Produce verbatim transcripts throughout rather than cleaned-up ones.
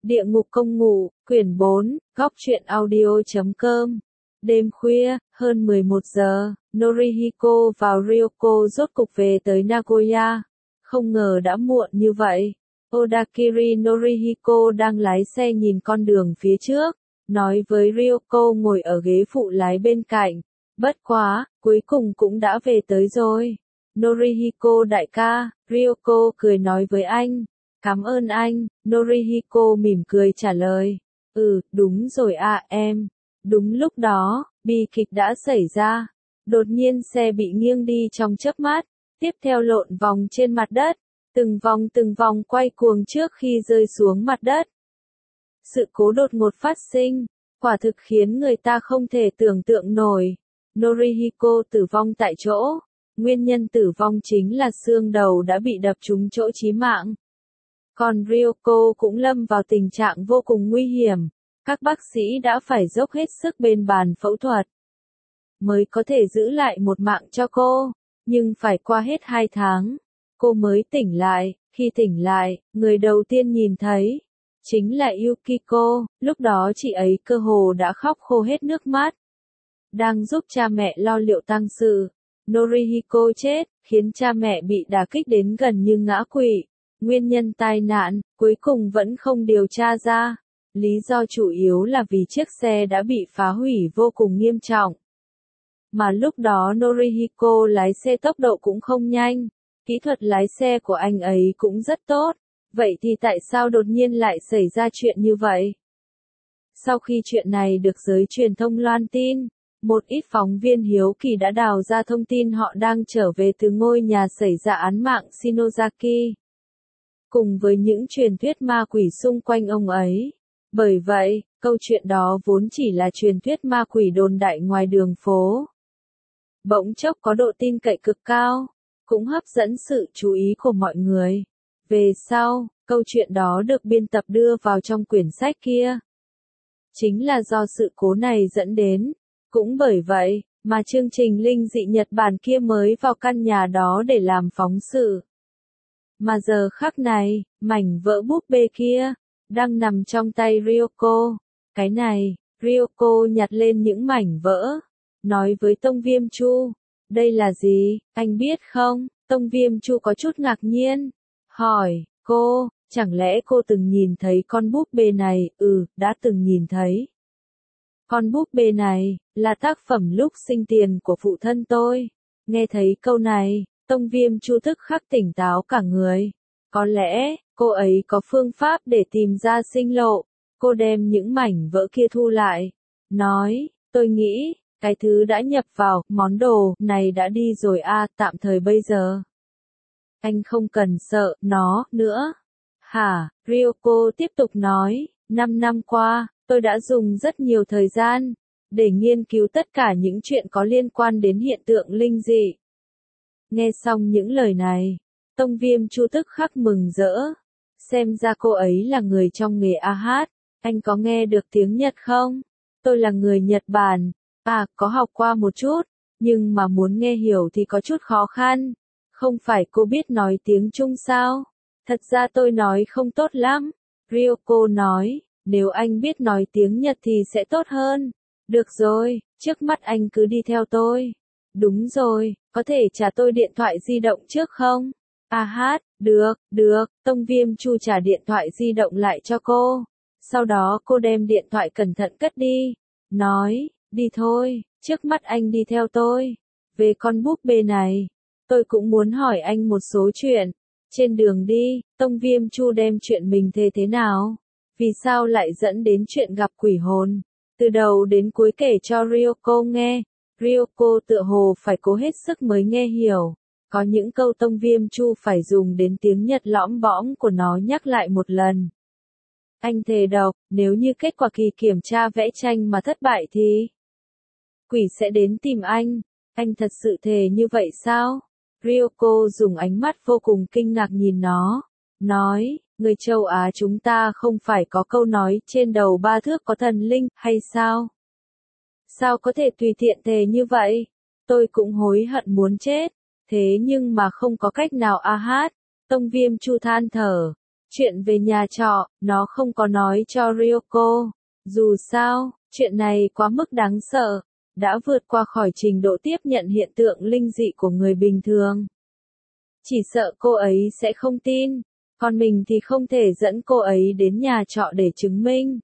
Địa ngục công ngụ, quyển bốn, góc truyện audio chấm com. Đêm khuya, hơn mười một giờ, Norihiko và Ryoko rốt cục về tới Nagoya. Không ngờ đã muộn như vậy. Odakiri Norihiko đang lái xe nhìn con đường phía trước, nói với Ryoko ngồi ở ghế phụ lái bên cạnh. Bất quá, cuối cùng cũng đã về tới rồi. Norihiko đại ca, Ryoko cười nói với anh. Cảm ơn anh, Norihiko mỉm cười trả lời. Ừ, đúng rồi à em. Đúng lúc đó, bi kịch đã xảy ra. Đột nhiên xe bị nghiêng đi trong chớp mắt, tiếp theo lộn vòng trên mặt đất, từng vòng từng vòng quay cuồng trước khi rơi xuống mặt đất. Sự cố đột ngột phát sinh, quả thực khiến người ta không thể tưởng tượng nổi. Norihiko tử vong tại chỗ. Nguyên nhân tử vong chính là xương đầu đã bị đập trúng chỗ chí mạng. Còn Ryoko cũng lâm vào tình trạng vô cùng nguy hiểm. Các bác sĩ đã phải dốc hết sức bên bàn phẫu thuật mới có thể giữ lại một mạng cho cô. Nhưng phải qua hết hai tháng, cô mới tỉnh lại. Khi tỉnh lại, người đầu tiên nhìn thấy chính là Yukiko. Lúc đó chị ấy cơ hồ đã khóc khô hết nước mắt. Đang giúp cha mẹ lo liệu tang sự, Norihiko chết, khiến cha mẹ bị đả kích đến gần như ngã quỵ. Nguyên nhân tai nạn, cuối cùng vẫn không điều tra ra. Lý do chủ yếu là vì chiếc xe đã bị phá hủy vô cùng nghiêm trọng. Mà lúc đó Norihiko lái xe tốc độ cũng không nhanh. Kỹ thuật lái xe của anh ấy cũng rất tốt. Vậy thì tại sao đột nhiên lại xảy ra chuyện như vậy? Sau khi chuyện này được giới truyền thông loan tin, một ít phóng viên hiếu kỳ đã đào ra thông tin họ đang trở về từ ngôi nhà xảy ra án mạng Shinozaki. Cùng với những truyền thuyết ma quỷ xung quanh ông ấy. Bởi vậy, câu chuyện đó vốn chỉ là truyền thuyết ma quỷ đồn đại ngoài đường phố. Bỗng chốc có độ tin cậy cực cao, cũng hấp dẫn sự chú ý của mọi người. Về sau, câu chuyện đó được biên tập đưa vào trong quyển sách kia. Chính là do sự cố này dẫn đến. Cũng bởi vậy, mà chương trình linh dị Nhật Bản kia mới vào căn nhà đó để làm phóng sự. Mà giờ khắc này, mảnh vỡ búp bê kia, đang nằm trong tay Ryoko. Cái này, Ryoko nhặt lên những mảnh vỡ, nói với Tông Viêm Chu. Đây là gì, anh biết không? Tông Viêm Chu có chút ngạc nhiên. Hỏi, cô, chẳng lẽ cô từng nhìn thấy con búp bê này? Ừ, đã từng nhìn thấy. Con búp bê này, là tác phẩm lúc sinh tiền của phụ thân tôi. Nghe thấy câu này, Tông Viêm Chu tức khắc tỉnh táo cả người. Có lẽ, cô ấy có phương pháp để tìm ra sinh lộ. Cô đem những mảnh vỡ kia thu lại. Nói, tôi nghĩ, cái thứ đã nhập vào, món đồ này đã đi rồi à, tạm thời bây giờ. Anh không cần sợ nó nữa. Hả, Ryoko tiếp tục nói, năm năm qua, tôi đã dùng rất nhiều thời gian để nghiên cứu tất cả những chuyện có liên quan đến hiện tượng linh dị. Nghe xong những lời này, Tông Viêm Chu tức khắc mừng rỡ. Xem ra cô ấy là người trong nghề a hát. Anh có nghe được tiếng Nhật không? Tôi là người Nhật Bản. À, có học qua một chút, nhưng mà muốn nghe hiểu thì có chút khó khăn. Không phải cô biết nói tiếng Trung sao? Thật ra tôi nói không tốt lắm. Ryoko nói, nếu anh biết nói tiếng Nhật thì sẽ tốt hơn. Được rồi, trước mắt anh cứ đi theo tôi. Đúng rồi, có thể trả tôi điện thoại di động trước không? À hát, được, được, Tông Viêm Chu trả điện thoại di động lại cho cô. Sau đó cô đem điện thoại cẩn thận cất đi. Nói, đi thôi, trước mắt anh đi theo tôi. Về con búp bê này, tôi cũng muốn hỏi anh một số chuyện. Trên đường đi, Tông Viêm Chu đem chuyện mình thề thế nào? Vì sao lại dẫn đến chuyện gặp quỷ hồn? Từ đầu đến cuối kể cho Ryoko nghe. Ryoko tựa hồ phải cố hết sức mới nghe hiểu. Có những câu Tông Viêm Chu phải dùng đến tiếng Nhật lõm bõm của nó nhắc lại một lần. Anh thề độc, nếu như kết quả kỳ kiểm tra vẽ tranh mà thất bại thì quỷ sẽ đến tìm anh. Anh thật sự thề như vậy sao? Ryoko dùng ánh mắt vô cùng kinh ngạc nhìn nó. Nói, người châu Á chúng ta không phải có câu nói trên đầu ba thước có thần linh, hay sao? Sao có thể tùy tiện thề như vậy? Tôi cũng hối hận muốn chết. Thế nhưng mà không có cách nào a hát. Tông Viêm Chu than thở. Chuyện về nhà trọ, nó không có nói cho Ryoko. Dù sao, chuyện này quá mức đáng sợ, đã vượt qua khỏi trình độ tiếp nhận hiện tượng linh dị của người bình thường. Chỉ sợ cô ấy sẽ không tin, còn mình thì không thể dẫn cô ấy đến nhà trọ để chứng minh.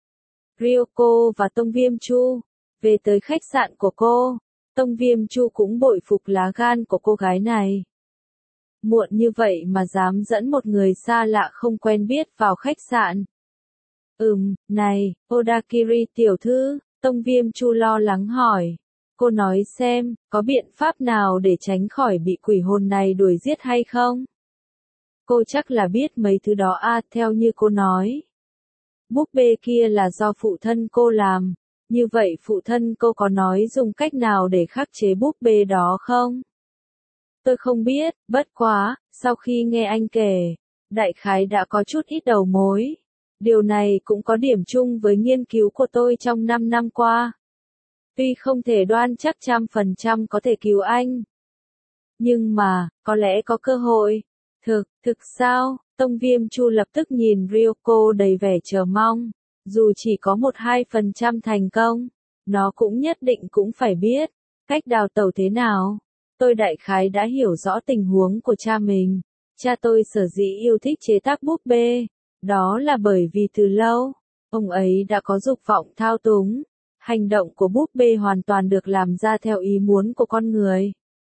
Ryoko và Tông Viêm Chu về tới khách sạn của cô, Tông Viêm Chu cũng bội phục lá gan của cô gái này. Muộn như vậy mà dám dẫn một người xa lạ không quen biết vào khách sạn. Ừm, này, Odakiri tiểu thư, Tông Viêm Chu lo lắng hỏi. Cô nói xem, có biện pháp nào để tránh khỏi bị quỷ hồn này đuổi giết hay không? Cô chắc là biết mấy thứ đó à, theo như cô nói. Búp bê kia là do phụ thân cô làm, như vậy phụ thân cô có nói dùng cách nào để khắc chế búp bê đó không? Tôi không biết, bất quá, sau khi nghe anh kể, đại khái đã có chút ít đầu mối. Điều này cũng có điểm chung với nghiên cứu của tôi trong năm năm qua. Tuy không thể đoan chắc trăm phần trăm có thể cứu anh. Nhưng mà, có lẽ có cơ hội. Thực, thực sao? Tông Viêm Chu lập tức nhìn Ryoko đầy vẻ chờ mong. Dù chỉ có một hai phần trăm thành công, nó cũng nhất định cũng phải biết cách đào tẩu thế nào. Tôi đại khái đã hiểu rõ tình huống của cha mình. Cha tôi sở dĩ yêu thích chế tác búp bê. Đó là bởi vì từ lâu, ông ấy đã có dục vọng thao túng. Hành động của búp bê hoàn toàn được làm ra theo ý muốn của con người.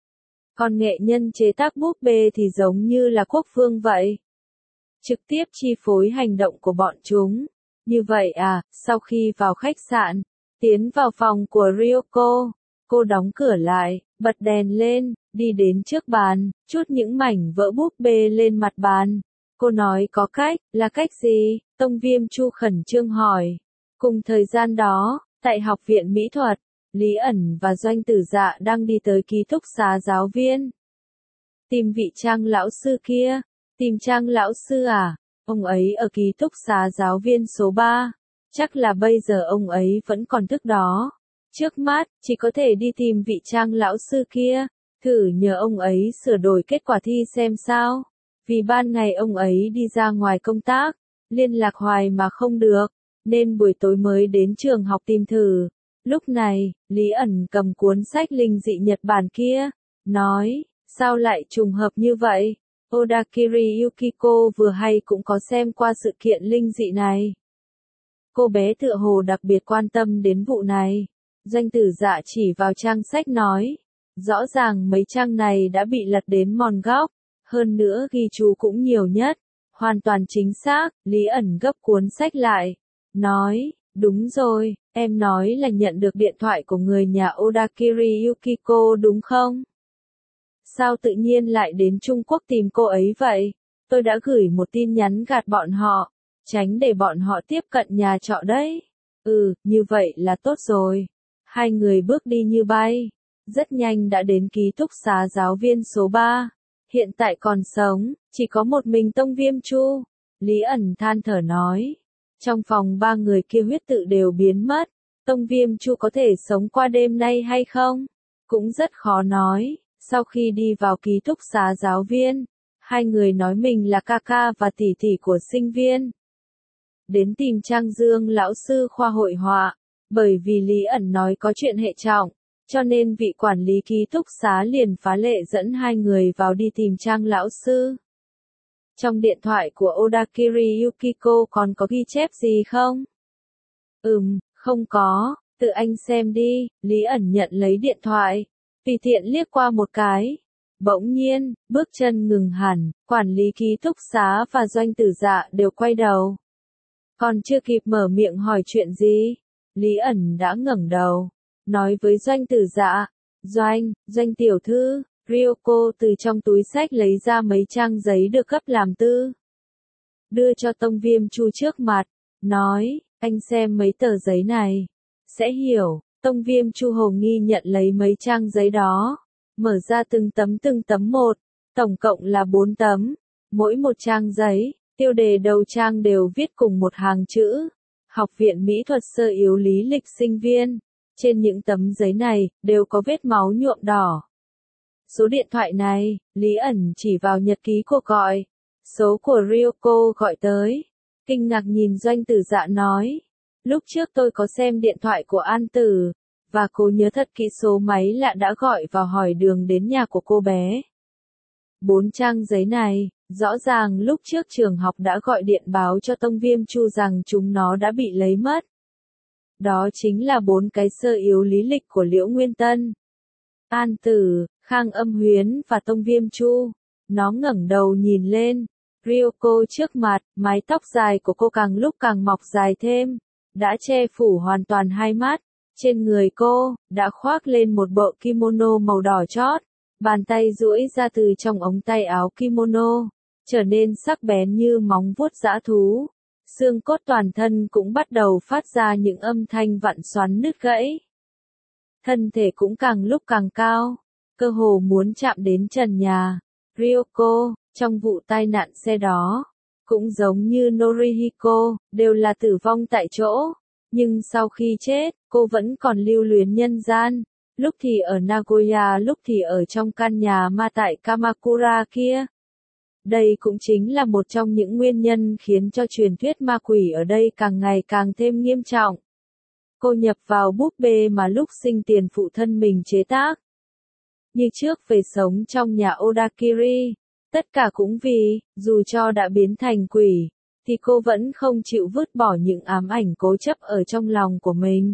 Còn nghệ nhân chế tác búp bê thì giống như là quốc vương vậy. Trực tiếp chi phối hành động của bọn chúng. Như vậy à, sau khi vào khách sạn, tiến vào phòng của Ryoko, cô đóng cửa lại, bật đèn lên, đi đến trước bàn, chút những mảnh vỡ búp bê lên mặt bàn. Cô nói có cách, là cách gì? Tông Viêm Chu khẩn trương hỏi. Cùng thời gian đó, tại học viện mỹ thuật, Lý ẩn và Doanh Tử Dạ đang đi tới ký túc xá giáo viên. Tìm vị Trang lão sư kia. Tìm Trang lão sư à? Ông ấy ở ký túc xá giáo viên số ba. Chắc là bây giờ ông ấy vẫn còn thức đó. Trước mắt, chỉ có thể đi tìm vị Trang lão sư kia. Thử nhờ ông ấy sửa đổi kết quả thi xem sao. Vì ban ngày ông ấy đi ra ngoài công tác, liên lạc hoài mà không được, nên buổi tối mới đến trường học tìm thử. Lúc này, Lý ẩn cầm cuốn sách linh dị Nhật Bản kia, nói, sao lại trùng hợp như vậy? Odakiri Yukiko vừa hay cũng có xem qua sự kiện linh dị này. Cô bé tựa hồ đặc biệt quan tâm đến vụ này. Doanh Tử Dạ chỉ vào trang sách nói, rõ ràng mấy trang này đã bị lật đến mòn góc, hơn nữa ghi chú cũng nhiều nhất. Hoàn toàn chính xác, Lý ẩn gấp cuốn sách lại, nói, đúng rồi, em nói là nhận được điện thoại của người nhà Odakiri Yukiko đúng không? Sao tự nhiên lại đến Trung Quốc tìm cô ấy vậy? Tôi đã gửi một tin nhắn gạt bọn họ, tránh để bọn họ tiếp cận nhà trọ đấy. Ừ, như vậy là tốt rồi. Hai người bước đi như bay, rất nhanh đã đến ký túc xá giáo viên số ba. Hiện tại còn sống, chỉ có một mình Tông Viêm Chu. Lý ẩn than thở nói. Trong phòng ba người kia huyết tự đều biến mất. Tông Viêm Chu có thể sống qua đêm nay hay không? Cũng rất khó nói. Sau khi đi vào ký túc xá giáo viên, hai người nói mình là ca ca và tỷ tỷ của sinh viên. Đến tìm Trang Dương lão sư khoa hội họa, bởi vì Lý ẩn nói có chuyện hệ trọng, cho nên vị quản lý ký túc xá liền phá lệ dẫn hai người vào đi tìm Trang lão sư. Trong điện thoại của Odakiri Yukiko còn có ghi chép gì không? Ừm, không có, tự anh xem đi. Lý ẩn nhận lấy điện thoại, tùy tiện liếc qua một cái. Bỗng nhiên, bước chân ngừng hẳn, quản lý ký túc xá và Doanh Tử Dạ đều quay đầu. Còn chưa kịp mở miệng hỏi chuyện gì, Lý ẩn đã ngẩng đầu, nói với Doanh Tử Dạ, Doanh, Doanh tiểu thư, Ryoko từ trong túi xách lấy ra mấy trang giấy được cấp làm tư. Đưa cho Tông Viêm Chu trước mặt, nói, anh xem mấy tờ giấy này, sẽ hiểu. Tông Viêm Chu hồ nghi nhận lấy mấy trang giấy đó, mở ra từng tấm từng tấm một, tổng cộng là bốn tấm, mỗi một trang giấy, tiêu đề đầu trang đều viết cùng một hàng chữ, Học viện Mỹ thuật sơ yếu lý lịch sinh viên. Trên những tấm giấy này, đều có vết máu nhuộm đỏ. Số điện thoại này, Lý ẩn chỉ vào nhật ký cuộc gọi. Số của Ryoko gọi tới. Kinh ngạc nhìn Doanh Tử Dạ nói. Lúc trước tôi có xem điện thoại của An Tử, và cô nhớ thật kỹ số máy lạ đã gọi vào hỏi đường đến nhà của cô bé. Bốn trang giấy này, rõ ràng lúc trước trường học đã gọi điện báo cho Tông Viêm Chu rằng chúng nó đã bị lấy mất. Đó chính là bốn cái sơ yếu lý lịch của Liễu Nguyên Tân. An Tử, Khang Âm Huyến và Tông Viêm Chu. Nó ngẩng đầu nhìn lên. Ryoko trước mặt, mái tóc dài của cô càng lúc càng mọc dài thêm, đã che phủ hoàn toàn hai mắt. Trên người cô, đã khoác lên một bộ kimono màu đỏ chót. Bàn tay duỗi ra từ trong ống tay áo kimono, trở nên sắc bén như móng vuốt dã thú. Xương cốt toàn thân cũng bắt đầu phát ra những âm thanh vặn xoắn nứt gãy. Thân thể cũng càng lúc càng cao, cơ hồ muốn chạm đến trần nhà. Ryoko, trong vụ tai nạn xe đó, cũng giống như Norihiko, đều là tử vong tại chỗ. Nhưng sau khi chết, cô vẫn còn lưu luyến nhân gian. Lúc thì ở Nagoya, lúc thì ở trong căn nhà ma tại Kamakura kia. Đây cũng chính là một trong những nguyên nhân khiến cho truyền thuyết ma quỷ ở đây càng ngày càng thêm nghiêm trọng. Cô nhập vào búp bê mà lúc sinh tiền phụ thân mình chế tác. Như trước về sống trong nhà Odakiri, tất cả cũng vì, dù cho đã biến thành quỷ, thì cô vẫn không chịu vứt bỏ những ám ảnh cố chấp ở trong lòng của mình.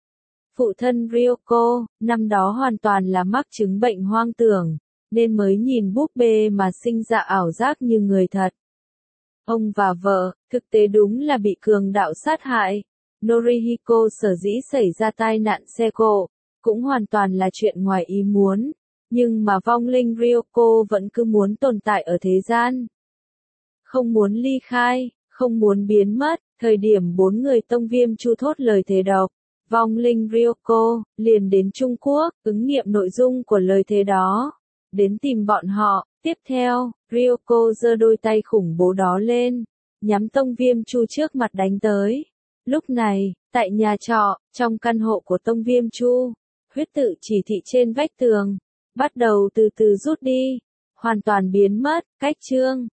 Phụ thân Ryoko, năm đó hoàn toàn là mắc chứng bệnh hoang tưởng, nên mới nhìn búp bê mà sinh ra ảo giác như người thật. Ông và vợ, thực tế đúng là bị cường đạo sát hại. Norihiko sở dĩ xảy ra tai nạn xe cộ, cũng hoàn toàn là chuyện ngoài ý muốn, nhưng mà vong linh Ryoko vẫn cứ muốn tồn tại ở thế gian. Không muốn ly khai, không muốn biến mất, thời điểm bốn người Tông Viêm Chu thốt lời thề độc. Vong linh Ryoko liền đến Trung Quốc, ứng nghiệm nội dung của lời thề đó, đến tìm bọn họ. Tiếp theo, Ryoko giơ đôi tay khủng bố đó lên, nhắm Tông Viêm Chu trước mặt đánh tới. Lúc này, tại nhà trọ, trong căn hộ của Tông Viêm Chu, huyết tự chỉ thị trên vách tường, bắt đầu từ từ rút đi, hoàn toàn biến mất. Cách chương